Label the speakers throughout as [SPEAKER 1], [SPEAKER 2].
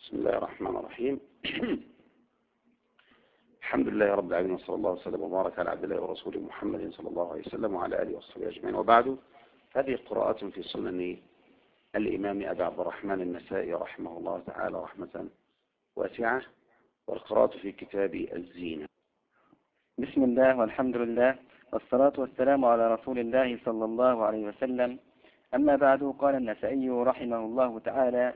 [SPEAKER 1] بسم الله الرحمن الرحيم. الحمد لله رب العالمين، وصلى الله وسلم وبارك على عبد الله ورسوله محمد صلى الله عليه وسلم وعلى آله وصحبه أجمعين، وبعد. هذه قراءات في سنن الإمام أبي عبد الرحمن النسائي رحمه الله تعالى رحمة واسعة، والقراءة في كتاب الزينة.
[SPEAKER 2] بسم الله والحمد لله والصلاة والسلام على رسول الله صلى الله عليه وسلم. أما بعد، قال النسائي رحمه الله تعالى: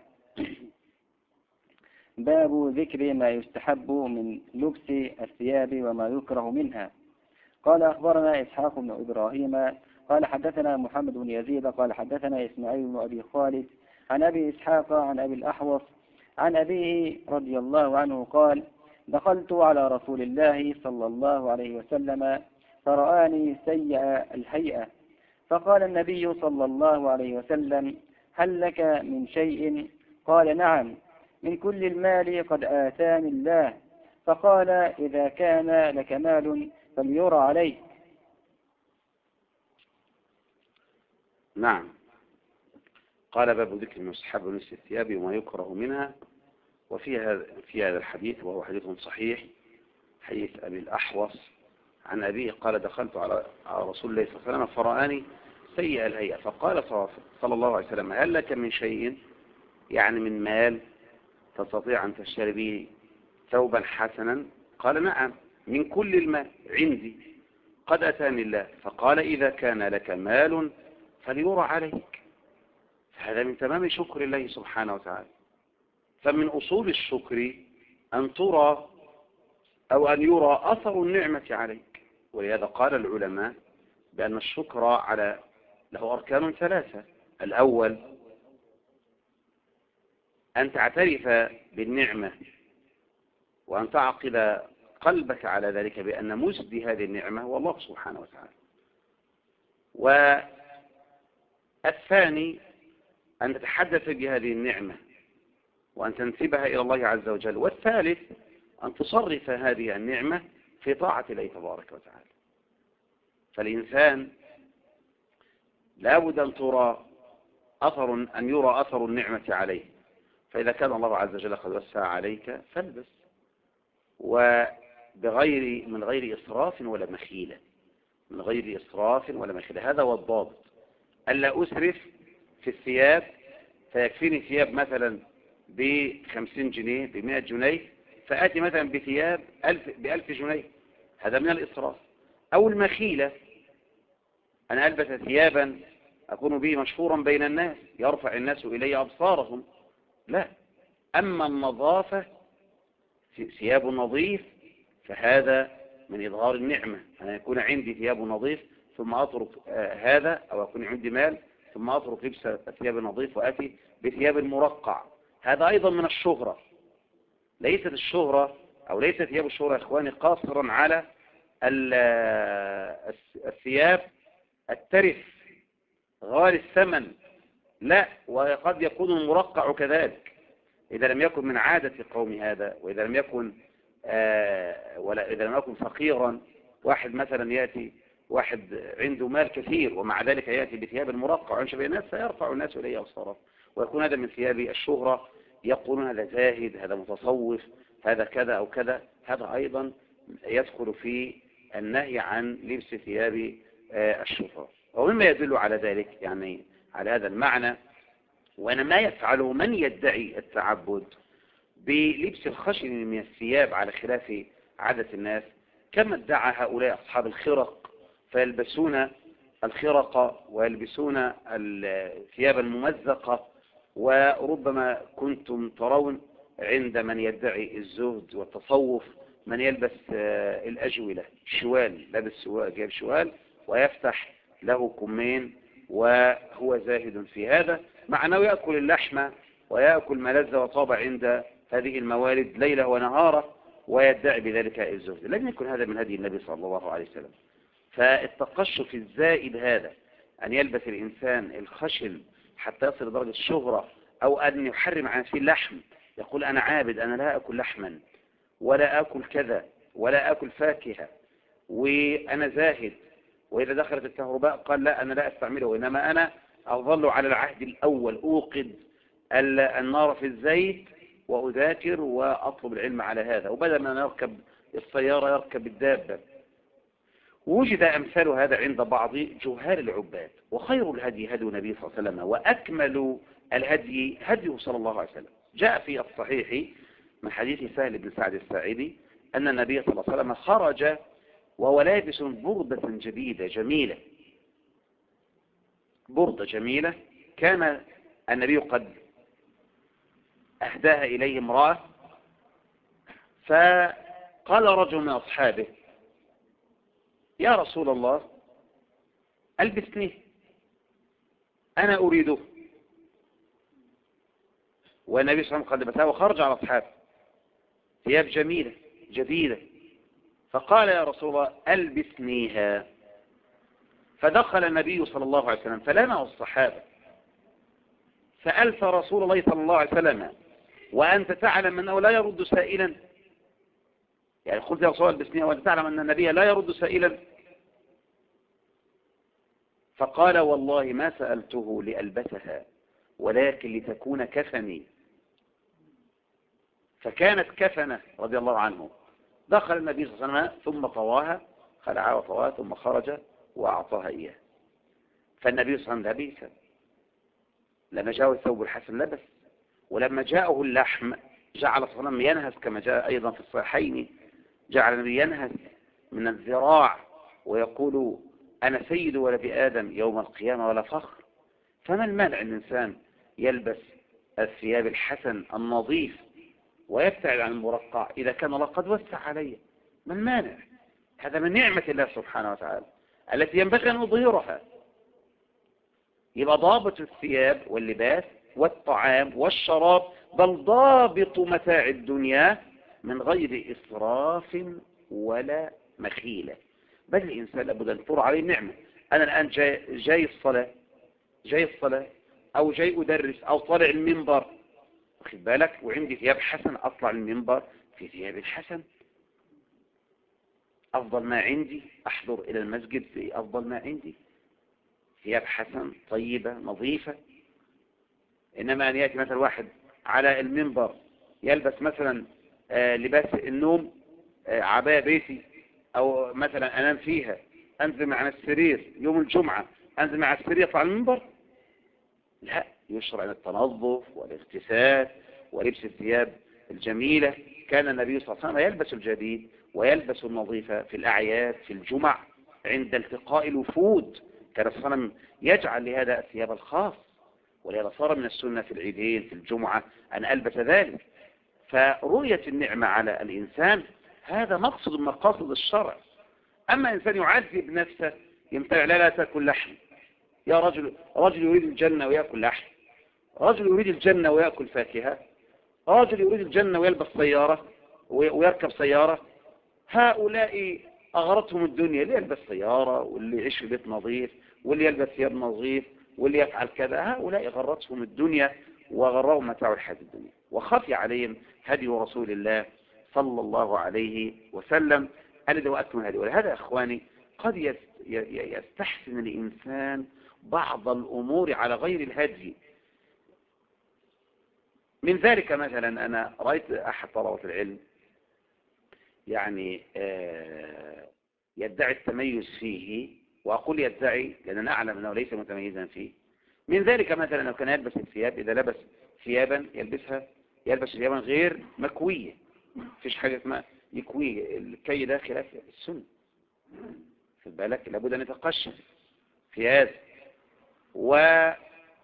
[SPEAKER 2] باب ذكر ما يستحب من لبس الثياب وما يكره منها. قال: أخبرنا إسحاق بن إبراهيم قال حدثنا محمد بن يزيد قال حدثنا إسماعيل بن أبي خالد عن أبي إسحاق عن أبي الأحوص عن أبيه رضي الله عنه قال: دخلت على رسول الله صلى الله عليه وسلم فرآني سيء الهيئة، فقال النبي صلى الله عليه وسلم: هل لك من شيء؟ قال: نعم، من كل المال قد آتاني الله. فقال: إذا كان لك مال فليرى عليك.
[SPEAKER 1] نعم. قال: باب ذكر ما يستحب من لبس الثياب وما يكره منها. في هذا الحديث، وهو حديث صحيح، حديث أبي الأحوص عن أبيه قال: دخلت على رسول الله صلى الله عليه وسلم فرآني سيء الهيئة، فقال صلى الله عليه وسلم: هل لك من شيء؟ يعني من مال تستطيع أن تشتري به ثوبا حسنا؟ قال: نعم، من كل المال عندي قد أتاني الله. فقال: إذا كان لك مال فليرى عليك. فهذا من تمام شكر الله سبحانه وتعالى. فمن أصول الشكر أن ترى أو أن يرى أثر النعمة عليك. ولهذا قال العلماء بأن الشكر له أركان ثلاثة. الأول أن تعترف بالنعمة وأن تعقد قلبك على ذلك بأن مسدي هذه النعمة هو الله سبحانه وتعالى. والثاني أن تتحدث بهذه النعمة وأن تنسبها إلى الله عز وجل. والثالث أن تصرف هذه النعمة في طاعة الله تبارك وتعالى. فالإنسان لابد أن يرى أثر النعمة عليه. فإذا كان الله عز وجل قد وسع عليك فالبس، من غير إسراف ولا مخيلة. من غير إسراف ولا مخيلة، هذا هو الضابط. ألا أسرف في الثياب فيكفيني ثياب مثلا ب50 جنيه ب100 جنيه، فآتي مثلا بثياب ب1000 جنيه، هذا من الإسراف. أو المخيلة، أنا ألبس ثيابا أكون به مشهورا بين الناس يرفع الناس إلي أبصارهم، لا. أما النظافة، ثياب نظيف، فهذا من إظهار النعمة. أنا يكون عندي ثياب نظيف ثم أترك هذا، أو يكون عندي مال ثم أترك لبس الثياب النظيف وأتي بثياب مرقع، هذا أيضا من الشهرة. ليست الشهرة أو ليست ثياب الشهرة يا إخواني قاصرا على الثياب الترف غالي الثمن، لا، وقد يكون المرقع كذلك إذا لم يكن من عادة قوم هذا، وإذا لم يكن إذا لم يكن فقيرا. واحد مثلا يأتي، واحد عنده مال كثير ومع ذلك يأتي بثياب المرقع وينشب بين الناس فيرفع الناس إليه أبصارهم، ويكون هذا من ثياب الشهرة. يقولون هذا زاهد، هذا متصوف، هذا كذا أو كذا. هذا أيضا يدخل في النهي عن لبس ثياب الشهرة. ومما يدل على ذلك، يعني على هذا المعنى، وأنا ما يفعله من يدعي التعبد بلبس الخشن من الثياب على خلاف عادة الناس، كما ادعى هؤلاء أصحاب الخرق فيلبسون الخرق ويلبسون الثياب الممزقة. وربما كنتم ترون عند من يدعي الزهد والتصوف من يلبس الأجولة، شوال، لابس جايب شوال ويفتح له كمين وهو زاهد في هذا، مع أنه يأكل اللحمة ويأكل ما لذ وطاب عند هذه الموالد ليلة ونهارة ويدعي بذلك الزهد. لم يكن هذا من هدي النبي صلى الله عليه وسلم. فالتقشف الزائد هذا، أن يلبس الإنسان الخشن حتى يصل لدرجة الشهرة، أو أن يحرم عن نفسه اللحم، يقول أنا عابد، أنا لا أكل لحما ولا أكل كذا ولا أكل فاكهة وأنا زاهد، وإذا دخلت الكهرباء قال لا أنا لا أستعمله، إنما أنا أظل على العهد الأول، أوقد النار في الزيت وأذاكر وأطلب العلم على هذا، وبدل ما يركب السيارة يركب الدابة. وجد أمثال هذا عند بعض جهال العباد. وخير الهدي هدي النبي صلى الله عليه وسلم، وأكمل الهدي هديه صلى الله عليه وسلم. جاء في الصحيح من حديث سهل بن سعد الساعدي أن النبي صلى الله عليه وسلم خرج وهو لابس بردة جديدة جميلة، بردة جميلة كان النبي قد أهداها إليه امرأة. فقال رجل من أصحابه: يا رسول الله ألبسني، أنا أريده. والنبي صلى الله عليه وسلم قد لبسها وخرج على أصحابه ثياب جميلة جديدة، فقال: يا رسول الله ألبسنيها. فدخل النبي صلى الله عليه وسلم فلنا الصحابة، سألت رسول الله صلى الله عليه وسلم وأنت تعلم أنه لا يرد سائلا؟ يعني قلت يا رسول الله ألبسنيها وأنت تعلم أن النبي لا يرد سائلا؟ فقال: والله ما سألته لألبسها ولكن لتكون كفني. فكانت كفنة رضي الله عنه. دخل النبي صلى الله عليه وسلم ثم طواها، خلعها وطواها، ثم خرج وأعطاها إياه. فالنبي صلى الله عليه وسلم لبس، لما جاءه الثوب الحسن لبس، ولما جاءه اللحم جعل صلى الله عليه وسلم ينهس كما جاء أيضا في الصحيحين، جعل النبي ينهس من الذراع ويقول: أنا سيد ولد آدم يوم القيامة ولا فخر. فما المانع أن الإنسان يلبس الثياب الحسن النظيف ويبتعد عن المرقع إذا كان الله قد وسع عليه؟ ما المانع؟ هذا من نعمة الله سبحانه وتعالى التي ينبغي أن نظهرها. يبقى ضابط الثياب واللباس والطعام والشراب، بل ضابط متاع الدنيا من غير إسراف ولا مخيلة. بل الإنسان لابد أن تطور عليه نعمة. أنا الآن جاي الصلاة أو جاي أدرس أو طالع المنبر، واخد بالك، وعندي ثياب حسن، أطلع المنبر في ثياب حسن، أفضل ما عندي، أحضر إلى المسجد في أفضل ما عندي، ثياب حسن طيبة نظيفة. إنما أن يأتي مثلا واحد على المنبر يلبس مثلا لباس النوم، عباية بيتي، أو مثلا أنام فيها، أنزل مع السرير يوم الجمعة، أنزل مع السرير يطلع المنبر. لا، يشرع التنظف والاغتسال ولبس الثياب الجميلة. كان النبي صلى الله عليه وسلم يلبس الجديد ويلبس النظيفة في الأعياد، في الجمع، عند التقاء الوفود. كان صلى الله عليه وسلم يجعل لهذا الثياب الخاص، ولهذا صار من السنة في العيدين في الجمعة أن ألبس ذلك. فرؤية النعمة على الإنسان هذا مقصد من مقاصد الشرع. أما إنسان يعذب نفسه يمتنع: لا تأكل لحم. يا رجل يريد الجنة ويأكل لحم، رجل يريد الجنة ويأكل فاكهة، رجل يريد الجنة ويلبس سيارة ويركب سيارة. هؤلاء أغرتهم الدنيا، اللي يلبس سيارة واللي يعيش في بيت نظيف واللي يلبس ثياب نظيف واللي يفعل كذا، هؤلاء غرتهم الدنيا وغرهم متاع الحياة الدنيا، وخفي عليهم هدي رسول الله صلى الله عليه وسلم الذي هو أكمل هدي. ولهذا أخواني قد يستحسن الإنسان بعض الأمور على غير الهدي. من ذلك مثلا أنا رأيت أحد طلبة العلم يعني يدعي التميز فيه، وأقول يدعي لأن أنا أعلم أنه ليس متميزا فيه. من ذلك مثلا لو كان يلبس الثياب، إذا لبس ثيابا يلبس ثيابا غير مكوية، فيش حاجة اسمها يكويه، الكي ده خلاف السنة، في بالك، لابد أن يتقشف في هذا. وقد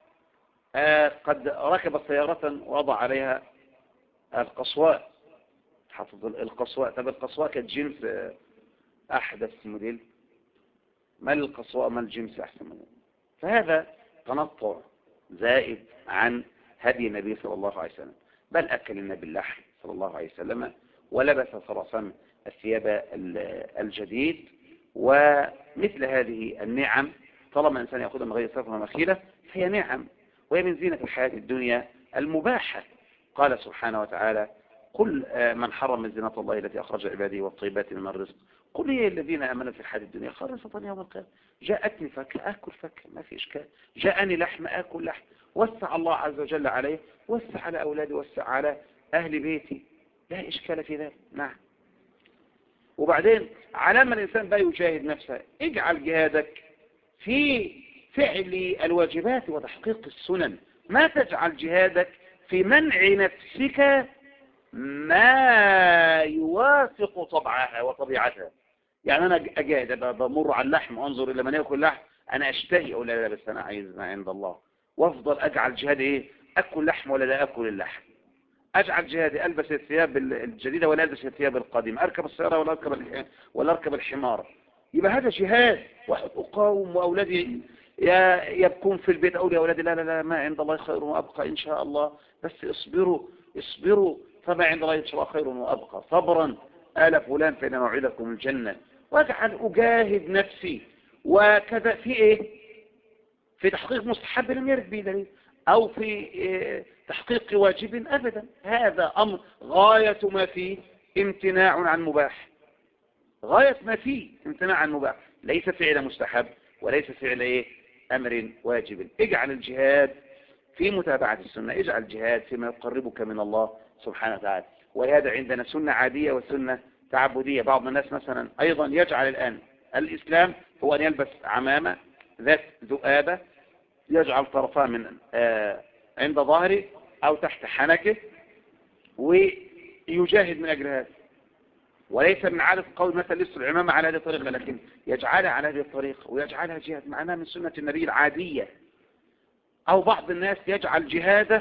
[SPEAKER 1] ركب سيارة ووضع عليها القصواء، حفظ القصواء. طب القصواء كانت جنس أحدث موديل، ما القصواء ما الجنس أحسن موديل. فهذا تنطع زائد عن هدي النبي صلى الله عليه وسلم. بل أكل النبي اللحم صلى الله عليه وسلم، ولبس صلى الله عليه وسلم الثياب الجديد. ومثل هذه النعم طالما الإنسان يأخذها من غير صرف ومخيلة فهي نعم، وهي من زينة الحياة الدنيا المباحة. قال سبحانه وتعالى: قل من حرم زينة الله التي أخرج عباده والطيبات من الرزق قل هي الذين آمنوا في الحياة الدنيا خالصة يوم القيامة. جاءتني فاكهة آكل فاكهة، ما في إشكال. جاءني لحم آكل لحم. وسع الله عز وجل عليه، وسع على أولادي، وسع على أهل بيتي لا إشكال في ذلك. نعم. وبعدين على ما الإنسان بقى يجاهد نفسه، اجعل جهادك في فعل الواجبات وتحقيق السنن، ما تجعل جهادك في منع نفسك ما يوافق طبعها وطبيعتها. يعني أنا أجاهد بمر على اللحم وأنظر إلى من يأكل لحم، أنا أشتهي أو لا بس أنا عايز ما عند الله، وأفضل أجعل جهادي إيه؟ أكل لحم ولا لا أكل اللحم، أجعل جهادي ألبس الثياب الجديدة ولا ألبس الثياب القديمة، أركب السيارة ولا أركب الحمار. يبقى هذا جهاد. واحد أقاوم وأولادي يبكون في البيت، أولي أولادي لا لا لا ما عند الله خير وأبقى إن شاء الله، بس اصبروا فما عند الله إن شاء الله خير وأبقى، صبرا آل فلان فإن موعدكم الجنة. واجعل أجاهد نفسي. وكذا في إيه؟ في تحقيق مستحب لم يرد به دليل، أو في تحقيق واجب أبدا. هذا أمر غاية ما فيه امتناع عن مباح، غاية ما فيه امتناع عن مباح، ليس فعل مستحب وليس فعل إيه؟ أمر واجب. اجعل الجهاد في متابعة السنة، اجعل الجهاد فيما يقربك من الله سبحانه وتعالى. وهذا عندنا سنة عادية وسنة تعبدية. بعض الناس مثلا أيضا يجعل الآن الإسلام هو أن يلبس عمامة ذات ذؤابة، يجعل طرفها من عند ظهره أو تحت حنكه، ويجاهد من أجل هذا. وليس من عادة قول مثلا لبس العمامة على هذه الطريقة، لكن يجعلها على هذه الطريقة ويجعلها جهاد، معناها من سنة النبي العادية. أو بعض الناس يجعل جهاده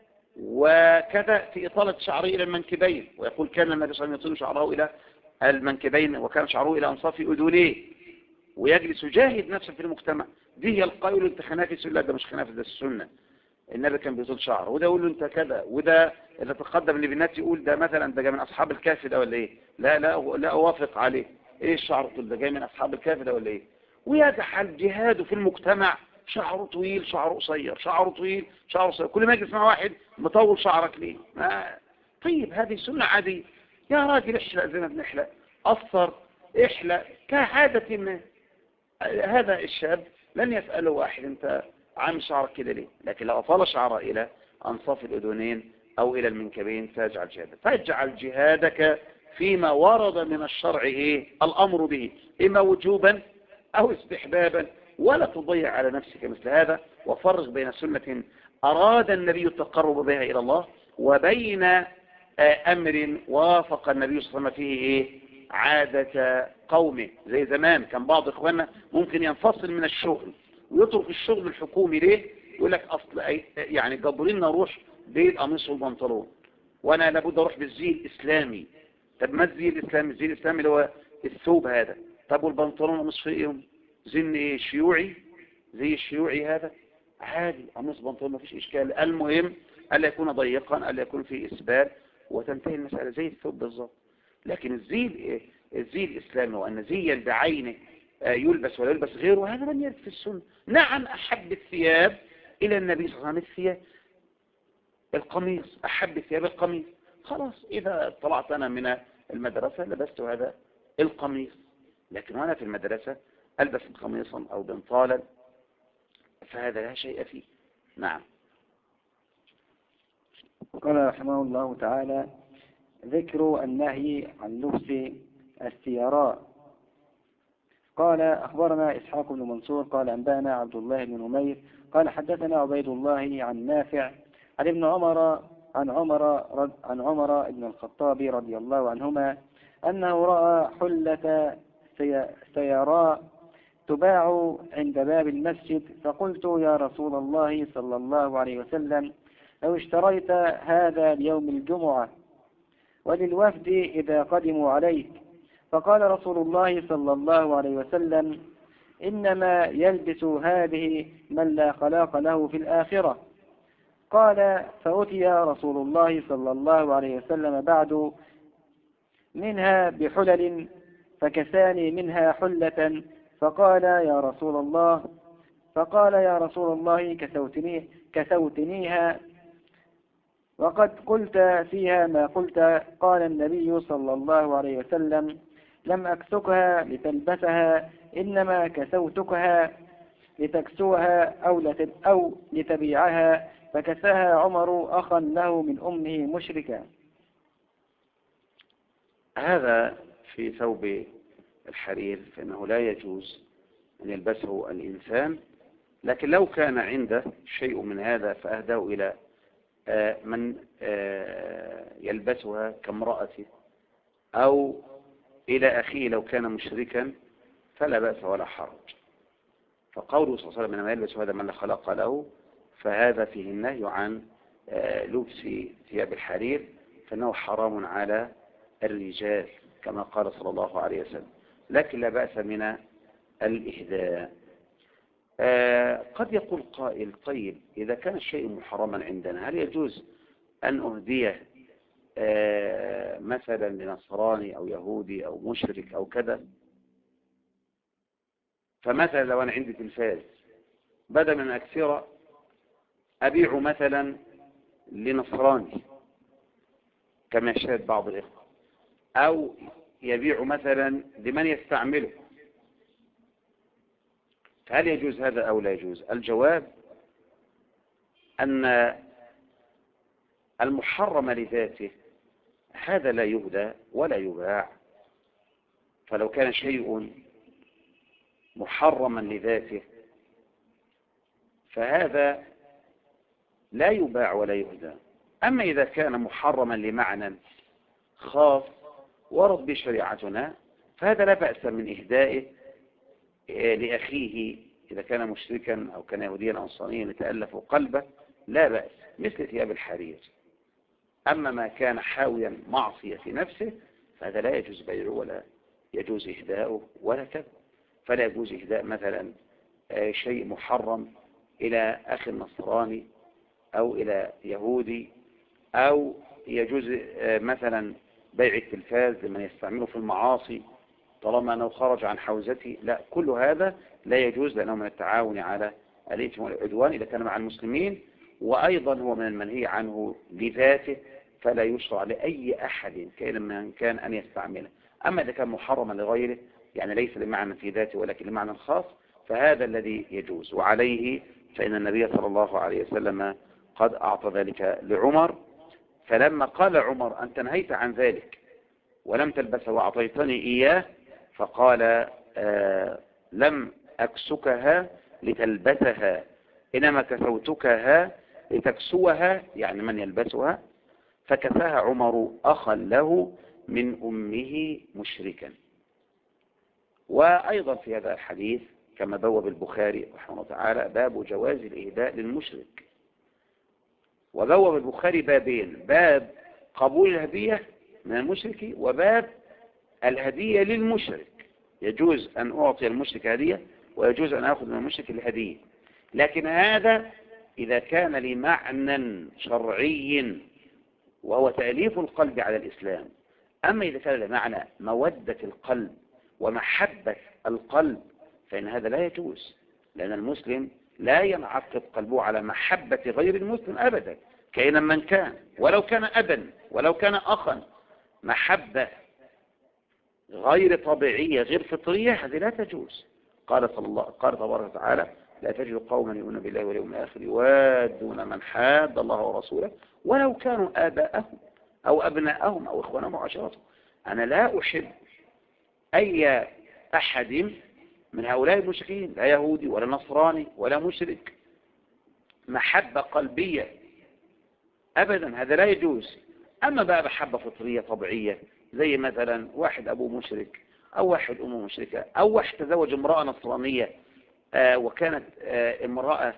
[SPEAKER 1] وكذا في إطالة شعره إلى المنكبين، ويقول كان النبي صلى الله عليه وسلم يطيل شعره إلى المنكبين وكان شعره إلى أنصاف أذنيه، ويجلس يجاهد نفسه في المجتمع. دي هي القائل انت خنافس، لا ده مش خنافس، ده السنة. النبي كان بيطول شعره، وده يقول له انت كذا، وده اللي تقدم اللي بالناس يقول ده مثلا ده جاي من اصحاب الكهف ده ولا ايه؟ لا اوافق عليه. ايه الشعر الطويل ده؟ جاي من اصحاب الكهف ده ولا ايه؟ ويجعل جهاده في المجتمع، شعره طويل شعره قصير، شعره طويل شعره قصير، كل ما يجلس مع واحد مطول شعرك ليه؟ طيب هذه سنة عادية. يا راجل احلق زي ما بنحلق، قصر، احلق كعادة الناس. هذا الشاب لن يسأله واحد انت عامل شعرك كده ليه، لكن لو أطال شعره إلى أنصاف الأذنين أو إلى المنكبين فاجعل جهادك. فاجعل جهادك فيما ورد من الشرع إيه؟ الأمر به، إما وجوبا أو استحبابا، ولا تضيع على نفسك مثل هذا. وفرق بين سنة أراد النبي التقرب بها إلى الله وبين أمر وافق النبي صلى الله عليه وسلم فيه إيه؟ عادة قومه. زي زمان كان بعض إخواننا ممكن ينفصل من الشغل ويترك الشغل الحكومي. ليه؟ يقول لك أصل يعني جبرين أروح بالقميص والبنطلون، وأنا لابد أروح بالزي الإسلامي. طب ما الزي الإسلامي؟ الزي الإسلامي اللي هو الثوب هذا. طب والبنطلون قميص فيهم زي شيوعي، زي الشيوعي هذا عادي، قميص بنطلون ما فيش إشكال. المهم ألا يكون ضيقا، ألا يكون فيه إسبال، وتنتهي المسألة زي الثوب بالظبط. لكن الزي الإسلامي وأن زيا بعينه يلبس ولا يلبس غيره، هذا لم يرد في السنة. نعم أحب الثياب إلى النبي صلى الله عليه وسلم الثياب القميص، أحب الثياب القميص. خلاص إذا طلعت أنا من المدرسة لبست هذا القميص، لكن وأنا في المدرسة ألبس قميصا أو بنطالا فهذا لا شيء فيه. نعم.
[SPEAKER 2] قال رحمه الله تعالى: ذكر النهي عن لبس السيراء. قال أخبرنا إسحاق بن منصور قال أنبانا عبد الله بن نمير قال حدثنا عبيد الله عن نافع عن ابن عمر عن عمر بن الخطاب رضي الله عنهما أنه رأى حلة سيراء تباع عند باب المسجد، فقلت يا رسول الله صلى الله عليه وسلم لو اشتريت هذا ليوم الجمعة وللوفد إذا قدموا عليك. فقال رسول الله صلى الله عليه وسلم إنما يلبس هذه من لا خلاق له في الآخرة. قال فأتي رسول الله صلى الله عليه وسلم بعد منها بحلل فكساني منها حلة، فقال يا رسول الله كسوتنيها وقد قلت فيها ما قلت. قال النبي صلى الله عليه وسلم لم أكسكها لتلبسها، إنما كسوتكها لتكسوها أو لتبيعها فكساها عمر أخا له من أمه مشركا.
[SPEAKER 1] هذا في ثوب الحرير فإنه لا يجوز أن يلبسه الإنسان، لكن لو كان عنده شيء من هذا فأهداه إلى من يلبسها كامرأته أو إلى أخيه لو كان مشركا فلا بأس ولا حرج. فقوله صلى الله عليه وسلم إنما يلبس هذا من لا خلق له، فهذا فيه النهي عن لبس ثياب الحرير، فإنه حرام على الرجال كما قال صلى الله عليه وسلم، لكن لا بأس من الإهداء. قد يقول قائل طيب إذا كان الشيء محرما عندنا هل يجوز أن أهديه مثلا لنصراني أو يهودي أو مشرك أو كذا؟ فمثلا لو أنا عندي تلفاز بدل من أكثر أبيع مثلا لنصراني كما يشاهد بعض الإخوة، أو يبيع مثلا لمن يستعمله، فهل يجوز هذا أو لا يجوز؟ الجواب أن المحرم لذاته هذا لا يهدى ولا يباع. فلو كان شيء محرما لذاته فهذا لا يباع ولا يهدى. أما إذا كان محرما لمعنى خاص ورد بشريعتنا فهذا لا بأس من إهدائه لأخيه إذا كان مشركا أو كان يهوديا أو نصرانيا يتألف قلبه، لا بأس، مثل ثياب الحرير. أما ما كان حاويا معصية في نفسه فهذا لا يجوز بيعه ولا يجوز إهداؤه ولا كذا. فلا يجوز إهداء مثلا شيء محرم إلى أخ نصراني أو إلى يهودي، أو يجوز مثلا بيع التلفاز لمن يستعمله في المعاصي طالما أنه خرج عن حوزته، لا، كل هذا لا يجوز لأنه من التعاون على الإثم والعدوان إذا كان مع المسلمين، وأيضا هو من المنهي عنه لذاته فلا يشرع لأي أحد كائنا من كان أن يستعمله. أما إذا كان محرما لغيره يعني ليس لمعنى في ذاته ولكن لمعنى خاص فهذا الذي يجوز. وعليه فإن النبي صلى الله عليه وسلم قد أعطى ذلك لعمر، فلما قال عمر أنت نهيت عن ذلك ولم تلبسه وأعطيتني إياه، فقال لم أكسكها لتلبسها إنما كسوتكها لتكسوها، يعني من يلبسها. فكساها عمر أخا له من أمه مشركا. وأيضا في هذا الحديث كما بوب البخاري رحمه الله تعالى باب جواز الإهداء للمشرك. وبوب البخاري بابين: باب قبول الهدية من المشرك، وباب الهدية للمشرك. يجوز أن أعطي المشرك هدية ويجوز أن أخذ من المشرك الهدية، لكن هذا إذا كان لمعنى شرعي وهو تأليف القلب على الإسلام. أما إذا كان لمعنى مودة القلب ومحبة القلب فإن هذا لا يجوز، لأن المسلم لا ينعقد قلبه على محبة غير المسلم أبدا كائنا من كان، ولو كان أبا ولو كان أخا. محبة غير طبيعية غير فطرية هذه لا تجوز. قال تبارك وتعالى: لا تجد قوما يؤمنون بالله واليوم الآخر يوادون من حاد الله ورسوله ولو كانوا آباءهم أو أبناءهم أو إخوانهم وعشيرتهم. أنا لا أحب أي أحد من هؤلاء المشركين، لا يهودي ولا نصراني ولا مشرك، محبة قلبية أبدا، هذا لا يجوز. أما بقى محبة فطرية طبيعية زي مثلا واحد أبوه مشرك أو واحد أمه مشركة أو واحد تزوج امرأة نصرانية وكانت امرأة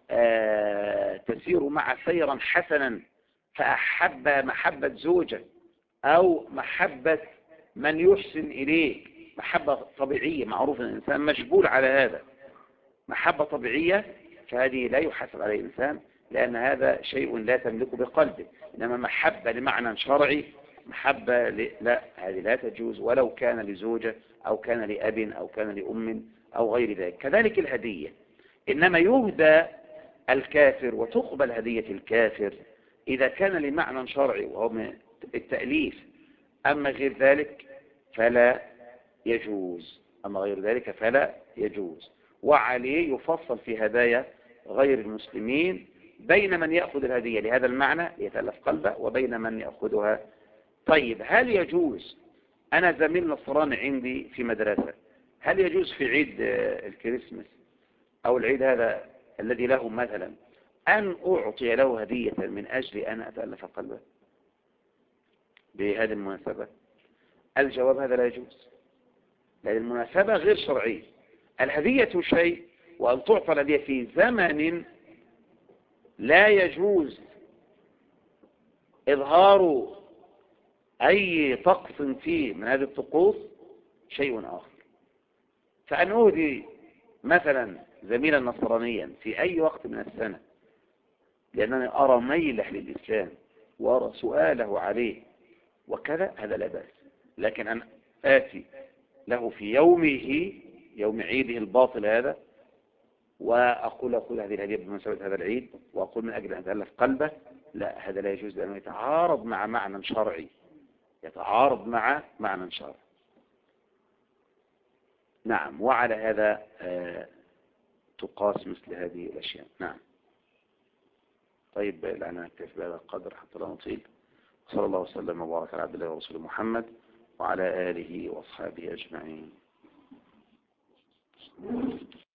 [SPEAKER 1] تسير مع سيرا حسنا فأحب محبة زوجة أو محبة من يحسن إليه، محبة طبيعية معروف أن الإنسان مشغول على هذا، محبة طبيعية، فهذه لا يحاسب عليه الإنسان لأن هذا شيء لا تملكه بقلبه. إنما محبة لمعنى شرعي، محبة لا، هذه لا تجوز ولو كان لزوجة أو كان لأب أو كان لأم أو غير ذلك. كذلك الهدية، إنما يهدى الكافر وتقبل هدية الكافر إذا كان لمعنى شرعي وهو من التأليف. أما غير ذلك فلا يجوز، أما غير ذلك فلا يجوز. وعليه يفصل في هدايا غير المسلمين بين من يأخذ الهدية لهذا المعنى يتألف قلبه وبين من يأخذها. طيب هل يجوز، أنا زميل نصراني عندي في مدرسة، هل يجوز في عيد الكريسماس أو العيد هذا الذي له مثلا أن أعطي له هدية من أجل أن أتألف قلبه بهذه المناسبة؟ الجواب هذا لا يجوز، لأن المناسبة غير شرعية. الهدية شيء، وأن تعطى الهدية في زمن لا يجوز إظهار أي طقس فيه من هذه الطقوس شيء آخر. فأن أهدي مثلا زميلا نصرانيا في أي وقت من السنة لأنني أرى ميله للإسلام وأرى سؤاله عليه وكذا، هذا لا بأس. لكن أن آتي له في يومه، يوم عيده الباطل هذا، وأقول له خذ هذه الهدية بمناسبة هذا العيد، وأقول من أجل أن تألف قلبه، لا، هذا لا يجوز، لأنه يتعارض مع معنى شرعي، يتعارض مع معنى شرعي. نعم، وعلى هذا تقاس مثل هذه الأشياء. نعم. طيب الآن نكتفي بهذا القدر حتى لا نطيل. صلى الله وسلم وبارك على عبد الله ورسوله محمد وعلى آله وأصحابه أجمعين.